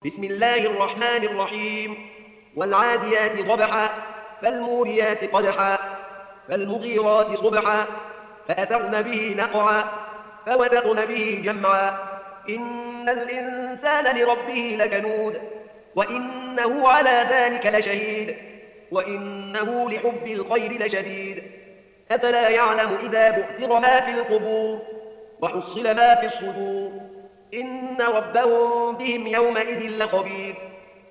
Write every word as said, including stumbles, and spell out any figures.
بسم الله الرحمن الرحيم. والعاديات ضبحا فالموريات قدحا فالمغيرات صبحا فأثرن به نقعا فوثقن به جمعا إن الإنسان لربه لكنود وإنه على ذلك لشهيد وإنه لحب الخير لشديد أفلا يعلم إذا بعثر ما في القبور وحصل ما في الصدور إن ربهم بهم يومئذ لخبير